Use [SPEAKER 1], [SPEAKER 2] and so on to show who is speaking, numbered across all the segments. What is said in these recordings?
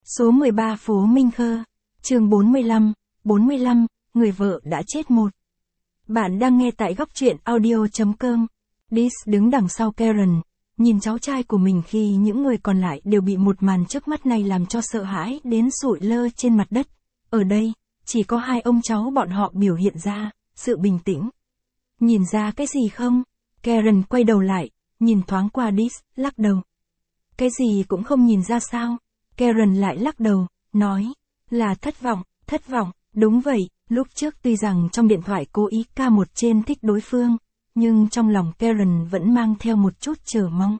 [SPEAKER 1] Số 13 phố Minh Khơ, chương 45, người vợ đã chết một. Bạn đang nghe tại góc truyện audio.com. Dis đứng đằng sau Karen, nhìn cháu trai của mình khi những người còn lại đều bị một màn trước mắt này làm cho sợ hãi đến sụi lơ trên mặt đất. Ở đây, chỉ có hai ông cháu bọn họ biểu hiện ra sự bình tĩnh. Nhìn ra cái gì không? Karen quay đầu lại, nhìn thoáng qua Dis, lắc đầu. Cái gì cũng không nhìn ra sao? Karen lại lắc đầu, nói, là thất vọng, đúng vậy, lúc trước tuy rằng trong điện thoại cố ý ca một trên thích đối phương, nhưng trong lòng Karen vẫn mang theo một chút chờ mong.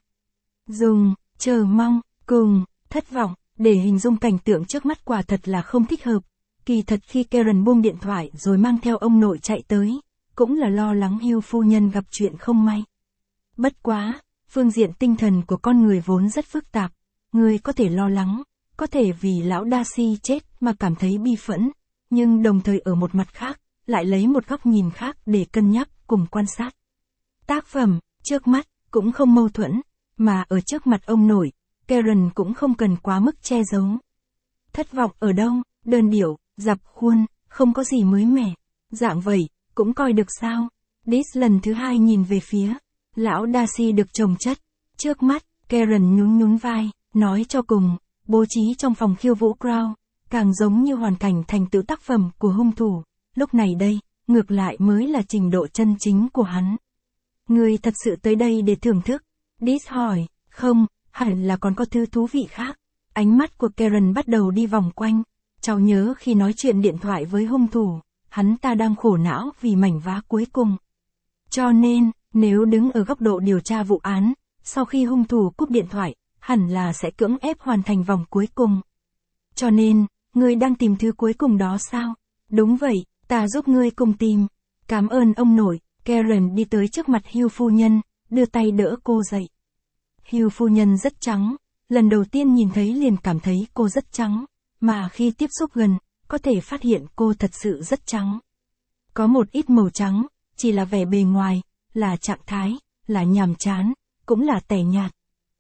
[SPEAKER 1] Dùng, chờ mong, cùng, thất vọng, để hình dung cảnh tượng trước mắt quả thật là không thích hợp. Kỳ thật khi Karen buông điện thoại rồi mang theo ông nội chạy tới, cũng là lo lắng Hugh phu nhân gặp chuyện không may. Bất quá, phương diện tinh thần của con người vốn rất phức tạp, người có thể lo lắng, có thể vì lão Darcy chết mà cảm thấy bi phẫn, nhưng đồng thời ở một mặt khác, lại lấy một góc nhìn khác để cân nhắc cùng quan sát. Tác phẩm, trước mắt, cũng không mâu thuẫn, mà ở trước mặt ông nội, Karen cũng không cần quá mức che giấu. Thất vọng ở đâu, đơn điệu, dập khuôn, không có gì mới mẻ, dạng vậy, cũng coi được sao. Dis lần thứ hai nhìn về phía lão Darcy được chồng chất. Trước mắt, Karen nhún vai, nói cho cùng, bố trí trong phòng khiêu vũ Crown, càng giống như hoàn cảnh thành tựu tác phẩm của hung thủ. Lúc này đây, ngược lại mới là trình độ chân chính của hắn. Người thật sự tới đây để thưởng thức? Dis hỏi, không, hẳn là còn có thứ thú vị khác. Ánh mắt của Karen bắt đầu đi vòng quanh. Cháu nhớ khi nói chuyện điện thoại với hung thủ, hắn ta đang khổ não vì mảnh vá cuối cùng. Cho nên, nếu đứng ở góc độ điều tra vụ án, sau khi hung thủ cúp điện thoại, hẳn là sẽ cưỡng ép hoàn thành vòng cuối cùng. Cho nên, ngươi đang tìm thứ cuối cùng đó sao? Đúng vậy, ta giúp ngươi cùng tìm. Cảm ơn ông nội. Karen đi tới trước mặt Hugh phu nhân, đưa tay đỡ cô dậy. Hugh phu nhân rất trắng, lần đầu tiên nhìn thấy liền cảm thấy cô rất trắng, mà khi tiếp xúc gần, có thể phát hiện cô thật sự rất trắng. Có một ít màu trắng, chỉ là vẻ bề ngoài, là trạng thái, là nhàm chán, cũng là tẻ nhạt.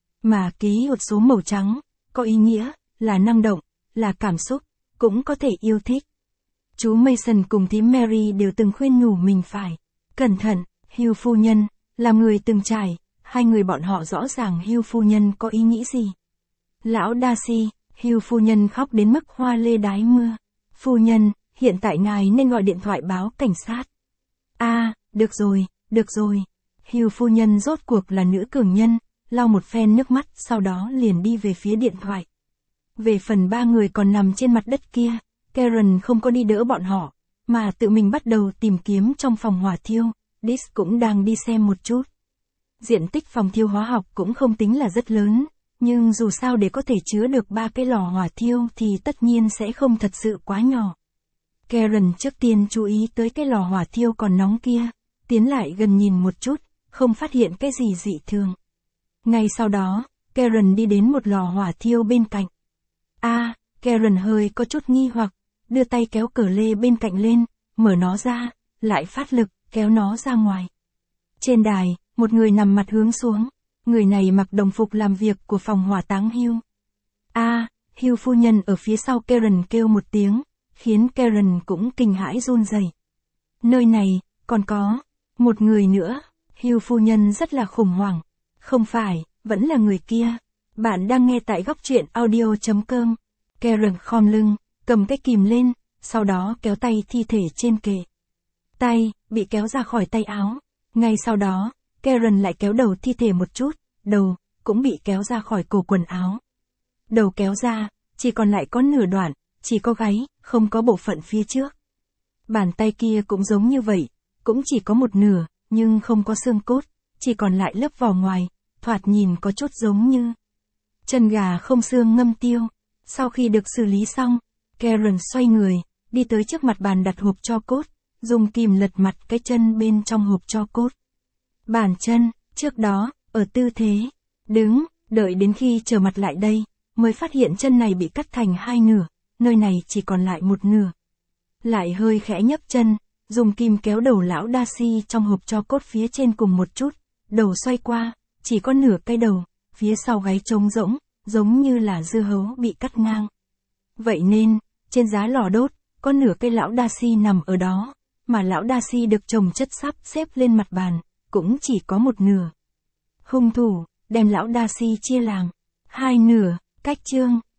[SPEAKER 1] Mà ký một số màu trắng, có ý nghĩa, là năng động, là cảm xúc, cũng có thể yêu thích. Chú Mason cùng thím Mary đều từng khuyên nhủ mình phải cẩn thận. Hugh phu nhân, là người từng trải, hai người bọn họ rõ ràng Hugh phu nhân có ý nghĩ gì. Lão Darcy, Hugh phu nhân khóc đến mức hoa lê đái mưa. Phu nhân, hiện tại ngài nên gọi điện thoại báo cảnh sát. Được rồi. Hugh phu nhân rốt cuộc là nữ cường nhân, lau một phen nước mắt sau đó liền đi về phía điện thoại. Về phần ba người còn nằm trên mặt đất kia, Karen không có đi đỡ bọn họ, mà tự mình bắt đầu tìm kiếm trong phòng hỏa thiêu. Dis cũng đang đi xem một chút. Diện tích phòng thiêu hóa học cũng không tính là rất lớn, nhưng dù sao để có thể chứa được 3 cái lò hỏa thiêu thì tất nhiên sẽ không thật sự quá nhỏ. Karen trước tiên chú ý tới cái lò hỏa thiêu còn nóng kia, tiến lại gần nhìn một chút, không phát hiện cái gì dị thường. Ngay sau đó, Karen đi đến một lò hỏa thiêu bên cạnh. Karen hơi có chút nghi hoặc, đưa tay kéo cờ lê bên cạnh lên, mở nó ra, lại phát lực, kéo nó ra ngoài. Trên đài, một người nằm mặt hướng xuống, người này mặc đồng phục làm việc của phòng hỏa táng Hugh. Hugh phu nhân ở phía sau Karen kêu một tiếng, khiến Karen cũng kinh hãi run rẩy. Nơi này, còn có một người nữa. Hugh phu nhân rất là khủng hoảng. Không phải, vẫn là người kia. Bạn đang nghe tại góc truyện audio.com. Karen khom lưng, cầm cái kìm lên, sau đó kéo tay thi thể trên kệ. Tay, bị kéo ra khỏi tay áo. Ngay sau đó, Karen lại kéo đầu thi thể một chút, đầu, cũng bị kéo ra khỏi cổ quần áo. Đầu kéo ra, chỉ còn lại có nửa đoạn, chỉ có gáy, không có bộ phận phía trước. Bàn tay kia cũng giống như vậy, cũng chỉ có một nửa, nhưng không có xương cốt, chỉ còn lại lớp vỏ ngoài, thoạt nhìn có chút giống như chân gà không xương ngâm tiêu. Sau khi được xử lý xong, Karen xoay người, đi tới trước mặt bàn đặt hộp tro cốt, dùng kìm lật mặt cái chân bên trong hộp tro cốt. Bàn chân, trước đó, ở tư thế đứng, đợi đến khi trở mặt lại đây, mới phát hiện chân này bị cắt thành hai nửa, nơi này chỉ còn lại một nửa. Lại hơi khẽ nhấc chân, dùng kìm kéo đầu lão Darcy trong hộp tro cốt phía trên cùng một chút, đầu xoay qua, chỉ có nửa cái đầu, phía sau gáy trống rỗng, giống như là dưa hấu bị cắt ngang. Vậy nên, trên giá lò đốt, có nửa cây lão Darcy nằm ở đó, mà lão Darcy được chồng chất sắp xếp lên mặt bàn, cũng chỉ có một nửa. Hung thủ, đem lão Darcy chia làm hai nửa, cách chương.